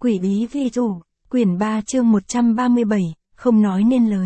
Quỷ bí vi rủ, quyển 3 chương 137, không nói nên lời.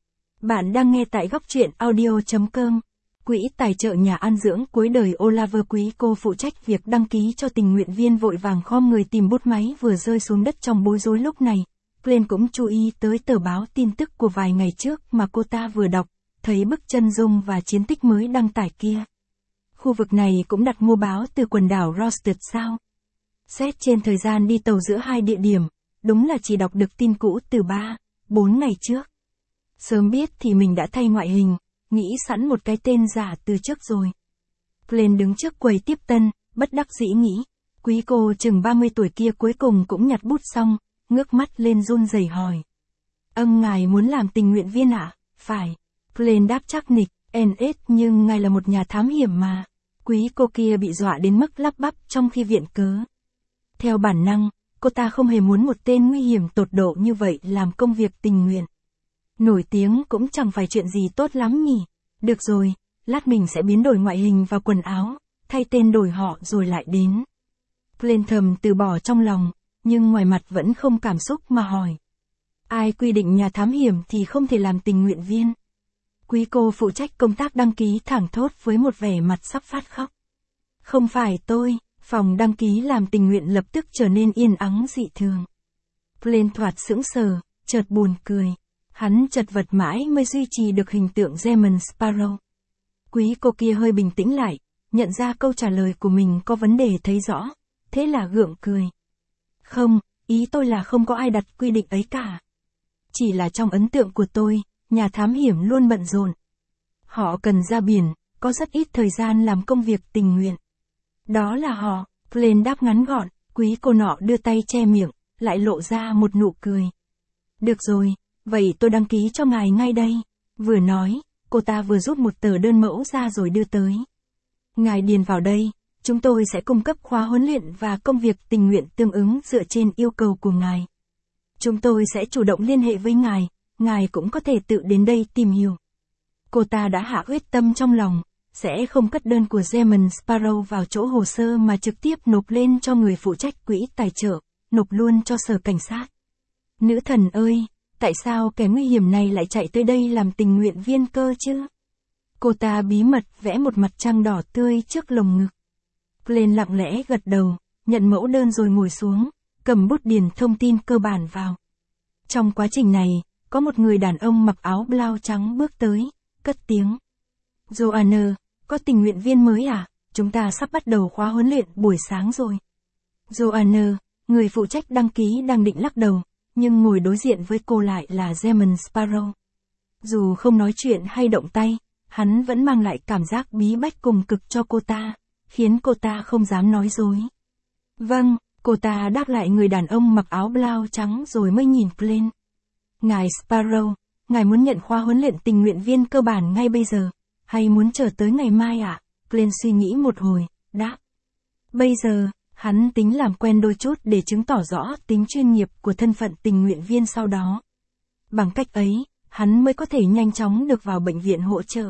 Bạn đang nghe tại góc truyện audio.com. Quỹ tài trợ nhà an dưỡng cuối đời Oliver Quý cô phụ trách việc đăng ký cho tình nguyện viên vội vàng khom người tìm bút máy vừa rơi xuống đất trong bối rối lúc này. Glenn cũng chú ý tới tờ báo tin tức của vài ngày trước mà cô ta vừa đọc, thấy bức chân dung và chiến tích mới đăng tải kia. Khu vực này cũng đặt mua báo từ quần đảo Rosted sao? Xét trên thời gian đi tàu giữa hai địa điểm, đúng là chỉ đọc được tin cũ từ 3-4 ngày trước. Sớm biết thì mình đã thay ngoại hình, nghĩ sẵn một cái tên giả từ trước rồi. Glenn đứng trước quầy tiếp tân, bất đắc dĩ nghĩ, quý cô chừng 30 tuổi kia cuối cùng cũng nhặt bút xong, ngước mắt lên run rẩy hỏi. Ngài muốn làm tình nguyện viên ạ? Phải. Glenn đáp chắc nịch, NS nhưng ngài là một nhà thám hiểm mà. Quý cô kia bị dọa đến mức lắp bắp trong khi viện cớ. Theo bản năng, cô ta không hề muốn một tên nguy hiểm tột độ như vậy làm công việc tình nguyện. Nổi tiếng cũng chẳng phải chuyện gì tốt lắm nhỉ. Được rồi, lát mình sẽ biến đổi ngoại hình và quần áo, thay tên đổi họ rồi lại đến. Glenn thầm từ bỏ trong lòng, nhưng ngoài mặt vẫn không cảm xúc mà hỏi. Ai quy định nhà thám hiểm thì không thể làm tình nguyện viên? Quý cô phụ trách công tác đăng ký thẳng thốt với một vẻ mặt sắp phát khóc. Không phải tôi. Phòng đăng ký làm tình nguyện lập tức trở nên yên ắng dị thường. Glenn thoạt sững sờ, chợt buồn cười. Hắn chật vật mãi mới duy trì được hình tượng German Sparrow. Quý cô kia hơi bình tĩnh lại, nhận ra câu trả lời của mình có vấn đề thấy rõ, thế là gượng cười. Không, ý tôi là không có ai đặt quy định ấy cả. Chỉ là trong ấn tượng của tôi, nhà thám hiểm luôn bận rộn. Họ cần ra biển, có rất ít thời gian làm công việc tình nguyện. Đó là họ, Glenn đáp ngắn gọn, quý cô nọ đưa tay che miệng, lại lộ ra một nụ cười. Được rồi, vậy tôi đăng ký cho ngài ngay đây. Vừa nói, cô ta vừa rút một tờ đơn mẫu ra rồi đưa tới. Ngài điền vào đây, chúng tôi sẽ cung cấp khóa huấn luyện và công việc tình nguyện tương ứng dựa trên yêu cầu của ngài. Chúng tôi sẽ chủ động liên hệ với ngài cũng có thể tự đến đây tìm hiểu. Cô ta đã hạ quyết tâm trong lòng. Sẽ không cất đơn của German Sparrow vào chỗ hồ sơ mà trực tiếp nộp lên cho người phụ trách quỹ tài trợ, nộp luôn cho sở cảnh sát. Nữ thần ơi, tại sao kẻ nguy hiểm này lại chạy tới đây làm tình nguyện viên cơ chứ? Cô ta bí mật vẽ một mặt trăng đỏ tươi trước lồng ngực. Glenn lặng lẽ gật đầu, nhận mẫu đơn rồi ngồi xuống, cầm bút điền thông tin cơ bản vào. Trong quá trình này, có một người đàn ông mặc áo blau trắng bước tới, cất tiếng. Joanna, có tình nguyện viên mới à? Chúng ta sắp bắt đầu khóa huấn luyện buổi sáng rồi. Joanna, người phụ trách đăng ký đang định lắc đầu, nhưng ngồi đối diện với cô lại là German Sparrow. Dù không nói chuyện hay động tay, hắn vẫn mang lại cảm giác bí bách cùng cực cho cô ta, khiến cô ta không dám nói dối. Vâng, cô ta đáp lại người đàn ông mặc áo blau trắng rồi mới nhìn Glenn. Ngài Sparrow, ngài muốn nhận khóa huấn luyện tình nguyện viên cơ bản ngay bây giờ? Hay muốn chờ tới ngày mai ạ? Glenn suy nghĩ một hồi, đáp. Bây giờ, hắn tính làm quen đôi chút để chứng tỏ rõ tính chuyên nghiệp của thân phận tình nguyện viên sau đó. Bằng cách ấy, hắn mới có thể nhanh chóng được vào bệnh viện hỗ trợ.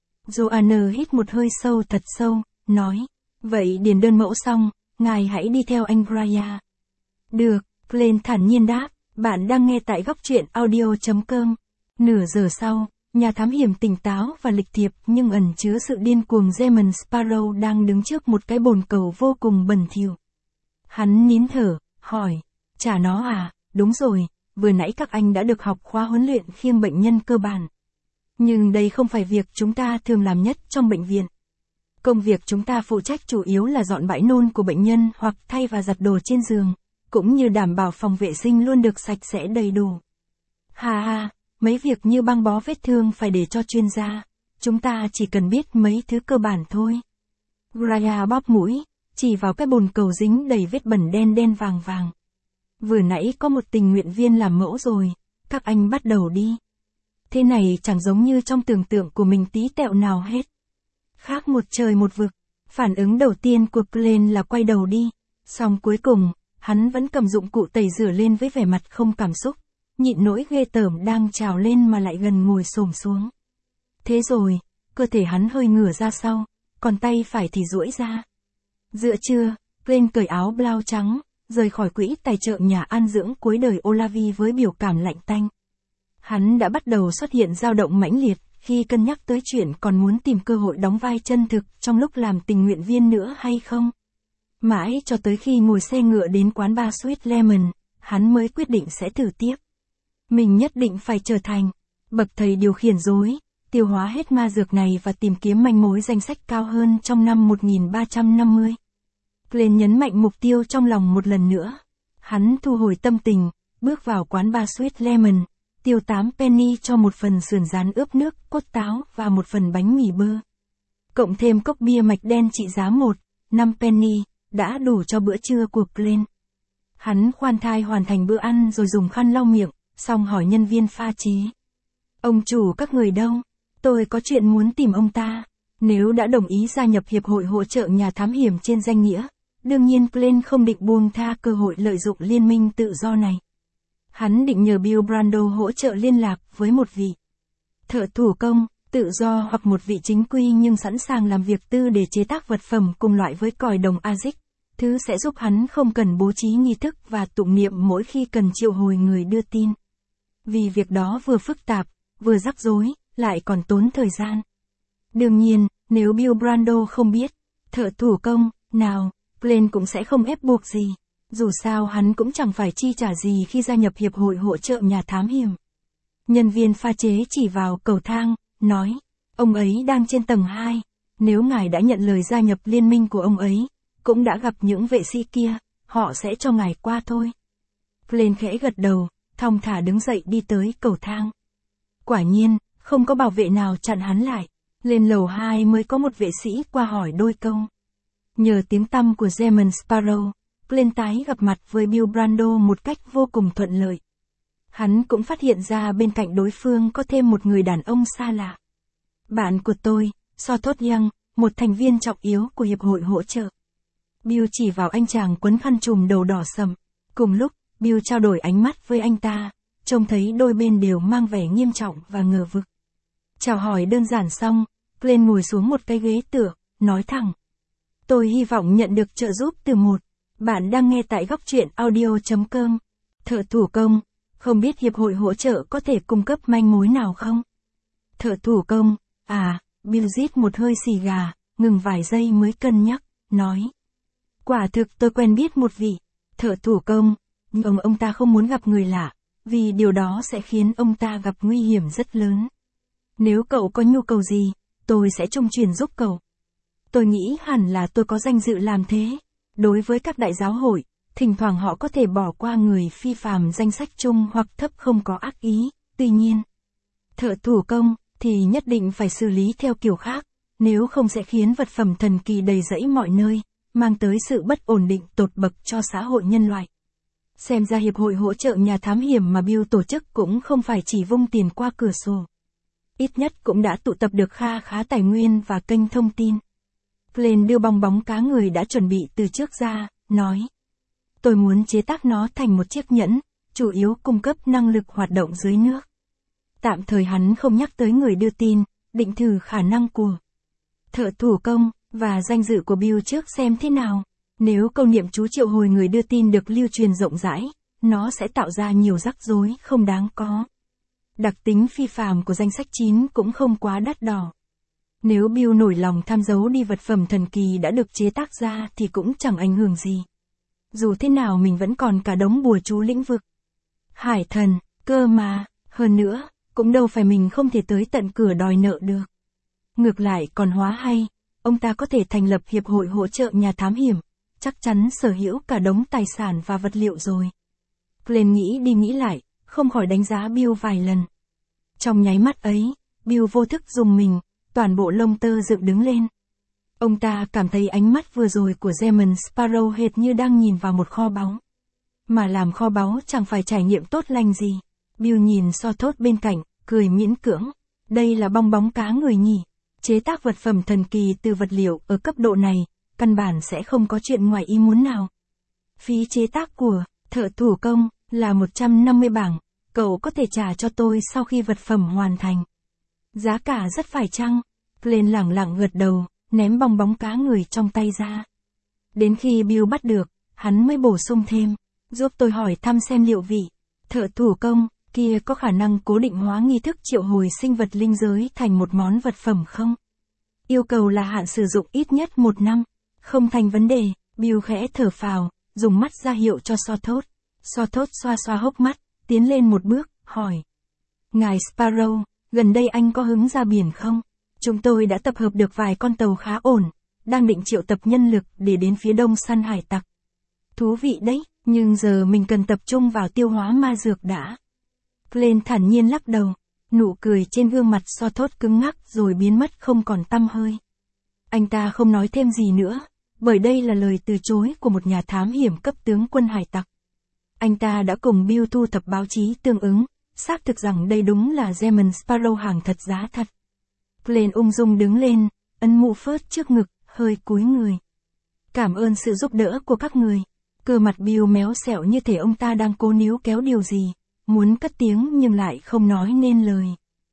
Joanna hít một hơi sâu thật sâu, nói. Vậy điền đơn mẫu xong, ngài hãy đi theo anh Graya. Được, Glenn thản nhiên đáp. Bạn đang nghe tại góc truyện audio.com. Nửa giờ sau. Nhà thám hiểm tỉnh táo và lịch thiệp nhưng ẩn chứa sự điên cuồng German Sparrow đang đứng trước một cái bồn cầu vô cùng bẩn thỉu. Hắn nín thở, hỏi, chả nó à, đúng rồi, vừa nãy các anh đã được học khóa huấn luyện khiêng bệnh nhân cơ bản. Nhưng đây không phải việc chúng ta thường làm nhất trong bệnh viện. Công việc chúng ta phụ trách chủ yếu là dọn bãi nôn của bệnh nhân hoặc thay và giặt đồ trên giường, cũng như đảm bảo phòng vệ sinh luôn được sạch sẽ đầy đủ. Ha ha. Mấy việc như băng bó vết thương phải để cho chuyên gia, chúng ta chỉ cần biết mấy thứ cơ bản thôi. Graya bóp mũi, chỉ vào cái bồn cầu dính đầy vết bẩn đen đen vàng vàng. Vừa nãy có một tình nguyện viên làm mẫu rồi, các anh bắt đầu đi. Thế này chẳng giống như trong tưởng tượng của mình tí tẹo nào hết. Khác một trời một vực, phản ứng đầu tiên của Glenn là quay đầu đi, song cuối cùng, hắn vẫn cầm dụng cụ tẩy rửa lên với vẻ mặt không cảm xúc. Nhịn nỗi ghê tởm đang trào lên mà lại gần ngồi xổm xuống. Thế rồi, cơ thể hắn hơi ngửa ra sau, còn tay phải thì duỗi ra. Giữa trưa, Glenn cởi áo blau trắng, rời khỏi quỹ tài trợ nhà an dưỡng cuối đời Olavi với biểu cảm lạnh tanh. Hắn đã bắt đầu xuất hiện dao động mãnh liệt khi cân nhắc tới chuyện còn muốn tìm cơ hội đóng vai chân thực trong lúc làm tình nguyện viên nữa hay không. Mãi cho tới khi ngồi xe ngựa đến quán bar Sweet Lemon, hắn mới quyết định sẽ thử tiếp. Mình nhất định phải trở thành bậc thầy điều khiển rối, tiêu hóa hết ma dược này và tìm kiếm manh mối danh sách cao hơn trong năm 1350. Glenn nhấn mạnh mục tiêu trong lòng một lần nữa. Hắn thu hồi tâm tình, bước vào quán bar Sweet Lemon, tiêu 8 penny cho một phần sườn rán ướp nước, cốt táo và một phần bánh mì bơ. Cộng thêm cốc bia mạch đen trị giá 5 penny, đã đủ cho bữa trưa của Glenn. Hắn khoan thai hoàn thành bữa ăn rồi dùng khăn lau miệng, xong hỏi nhân viên pha chế. Ông chủ các người đâu? Tôi có chuyện muốn tìm ông ta. Nếu đã đồng ý gia nhập hiệp hội hỗ trợ nhà thám hiểm trên danh nghĩa, đương nhiên Glenn không định buông tha cơ hội lợi dụng liên minh tự do này. Hắn định nhờ Bill Brando hỗ trợ liên lạc với một vị thợ thủ công, tự do hoặc một vị chính quy nhưng sẵn sàng làm việc tư để chế tác vật phẩm cùng loại với còi đồng Azik, thứ sẽ giúp hắn không cần bố trí nghi thức và tụng niệm mỗi khi cần triệu hồi người đưa tin. Vì việc đó vừa phức tạp, vừa rắc rối, lại còn tốn thời gian. Đương nhiên, nếu Bill Brando không biết thợ thủ công nào, Glenn cũng sẽ không ép buộc gì. Dù sao hắn cũng chẳng phải chi trả gì khi gia nhập hiệp hội hỗ trợ nhà thám hiểm. Nhân viên pha chế chỉ vào cầu thang, nói, ông ấy đang trên tầng 2, nếu ngài đã nhận lời gia nhập liên minh của ông ấy, cũng đã gặp những vệ sĩ kia, họ sẽ cho ngài qua thôi. Glenn khẽ gật đầu, thong thả đứng dậy đi tới cầu thang. Quả nhiên, không có bảo vệ nào chặn hắn lại, lên lầu 2 mới có một vệ sĩ qua hỏi đôi câu. Nhờ tiếng tăm của German Sparrow, Glenn tái gặp mặt với Bill Brando một cách vô cùng thuận lợi. Hắn cũng phát hiện ra bên cạnh đối phương có thêm một người đàn ông xa lạ. Bạn của tôi, Sotot Young, một thành viên trọng yếu của hiệp hội hỗ trợ. Bill chỉ vào anh chàng quấn khăn trùm đầu đỏ sậm. Cùng lúc, Bill trao đổi ánh mắt với anh ta, trông thấy đôi bên đều mang vẻ nghiêm trọng và ngờ vực. Chào hỏi đơn giản xong, Glenn ngồi xuống một cái ghế tựa, nói thẳng. Tôi hy vọng nhận được trợ giúp từ một. Bạn đang nghe tại góc truyện audio.com. Thợ thủ công, không biết hiệp hội hỗ trợ có thể cung cấp manh mối nào không? Thợ thủ công, Bill rít một hơi xì gà, ngừng vài giây mới cân nhắc, nói. Quả thực tôi quen biết một vị thợ thủ công, nhưng ông ta không muốn gặp người lạ, vì điều đó sẽ khiến ông ta gặp nguy hiểm rất lớn. Nếu cậu có nhu cầu gì, tôi sẽ trung truyền giúp cậu. Tôi nghĩ hẳn là tôi có danh dự làm thế. Đối với các đại giáo hội, thỉnh thoảng họ có thể bỏ qua người phi phàm danh sách chung hoặc thấp không có ác ý, tuy nhiên, thợ thủ công thì nhất định phải xử lý theo kiểu khác, nếu không sẽ khiến vật phẩm thần kỳ đầy rẫy mọi nơi, mang tới sự bất ổn định tột bậc cho xã hội nhân loại. Xem ra hiệp hội hỗ trợ nhà thám hiểm mà Bill tổ chức cũng không phải chỉ vung tiền qua cửa sổ. Ít nhất cũng đã tụ tập được kha khá tài nguyên và kênh thông tin. Glenn đưa bong bóng cá người đã chuẩn bị từ trước ra, nói. Tôi muốn chế tác nó thành một chiếc nhẫn, chủ yếu cung cấp năng lực hoạt động dưới nước. Tạm thời hắn không nhắc tới người đưa tin, định thử khả năng của thợ thủ công, và danh dự của Bill trước xem thế nào. Nếu câu niệm chú triệu hồi người đưa tin được lưu truyền rộng rãi, nó sẽ tạo ra nhiều rắc rối không đáng có. Đặc tính phi phàm của danh sách 9 cũng không quá đắt đỏ. Nếu Bill nổi lòng tham giấu đi vật phẩm thần kỳ đã được chế tác ra thì cũng chẳng ảnh hưởng gì. Dù thế nào mình vẫn còn cả đống bùa chú lĩnh vực hải thần, cơ mà, hơn nữa, cũng đâu phải mình không thể tới tận cửa đòi nợ được. Ngược lại còn hóa hay, ông ta có thể thành lập hiệp hội hỗ trợ nhà thám hiểm, chắc chắn sở hữu cả đống tài sản và vật liệu rồi. Glenn nghĩ đi nghĩ lại, không khỏi đánh giá Bill vài lần. Trong nháy mắt ấy, Bill vô thức rùng mình, toàn bộ lông tơ dựng đứng lên. Ông ta cảm thấy ánh mắt vừa rồi của German Sparrow hệt như đang nhìn vào một kho báu. Mà làm kho báu chẳng phải trải nghiệm tốt lành gì. Bill nhìn Sotot bên cạnh, cười miễn cưỡng. Đây là bong bóng cá người nhỉ. Chế tác vật phẩm thần kỳ từ vật liệu ở cấp độ này, căn bản sẽ không có chuyện ngoài ý muốn nào. Phí chế tác của thợ thủ công là 150 bảng, cậu có thể trả cho tôi sau khi vật phẩm hoàn thành. Giá cả rất phải chăng? Glenn lẳng lặng gật đầu, ném bong bóng cá người trong tay ra. Đến khi Bill bắt được, Hắn mới bổ sung thêm, giúp tôi hỏi thăm xem liệu vị thợ thủ công kia có khả năng cố định hóa nghi thức triệu hồi sinh vật linh giới thành một món vật phẩm không? Yêu cầu là hạn sử dụng ít nhất 1 năm. Không thành vấn đề, Bill khẽ thở phào, dùng mắt ra hiệu cho Sothos. Sothos xoa xoa hốc mắt, tiến lên một bước, hỏi. Ngài Sparrow, gần đây anh có hứng ra biển không? Chúng tôi đã tập hợp được vài con tàu khá ổn, đang định triệu tập nhân lực để đến phía đông săn hải tặc. Thú vị đấy, nhưng giờ mình cần tập trung vào tiêu hóa ma dược đã. Glenn thản nhiên lắc đầu, nụ cười trên gương mặt Sothos cứng ngắc rồi biến mất không còn tăm hơi. Anh ta không nói thêm gì nữa, bởi đây là lời từ chối của một nhà thám hiểm cấp tướng quân hải tặc. Anh ta đã cùng Bill thu thập báo chí tương ứng, xác thực rằng đây đúng là German Sparrow hàng thật giá thật. Glenn ung dung đứng lên, ấn mũ phớt trước ngực, hơi cúi người. Cảm ơn sự giúp đỡ của các người. Cơ mặt Bill méo xẹo như thể ông ta đang cố níu kéo điều gì, muốn cất tiếng nhưng lại không nói nên lời.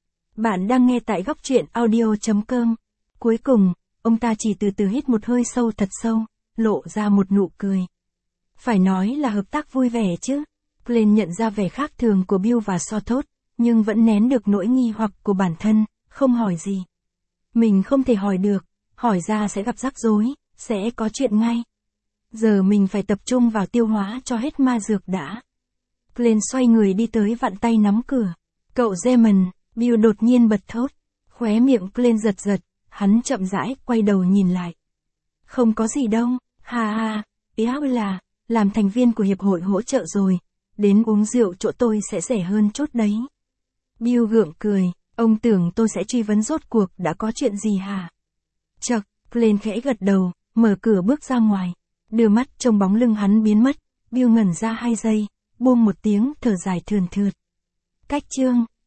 Bạn đang nghe tại góc truyện audio.com. Cuối cùng, ông ta chỉ từ từ hít một hơi sâu thật sâu, lộ ra một nụ cười. Phải nói là hợp tác vui vẻ chứ. Glenn nhận ra vẻ khác thường của Bill và Sothos, nhưng vẫn nén được nỗi nghi hoặc của bản thân, không hỏi gì. Mình không thể hỏi được, hỏi ra sẽ gặp rắc rối, sẽ có chuyện ngay. Giờ mình phải tập trung vào tiêu hóa cho hết ma dược đã. Glenn xoay người đi tới vặn tay nắm cửa. Cậu German, Bill đột nhiên bật thốt. Khóe miệng Glenn giật giật, hắn chậm rãi quay đầu nhìn lại. Không có gì đâu, ha ha, ý là, làm thành viên của hiệp hội hỗ trợ rồi, đến uống rượu chỗ tôi sẽ rẻ hơn chút đấy. Bill gượng cười, ông tưởng tôi sẽ truy vấn rốt cuộc đã có chuyện gì hả? Chậc, Glenn khẽ gật đầu, mở cửa bước ra ngoài. Đưa mắt trông bóng lưng hắn biến mất, Bill ngẩn ra 2 giây, buông một tiếng thở dài thườn thượt. Cách chương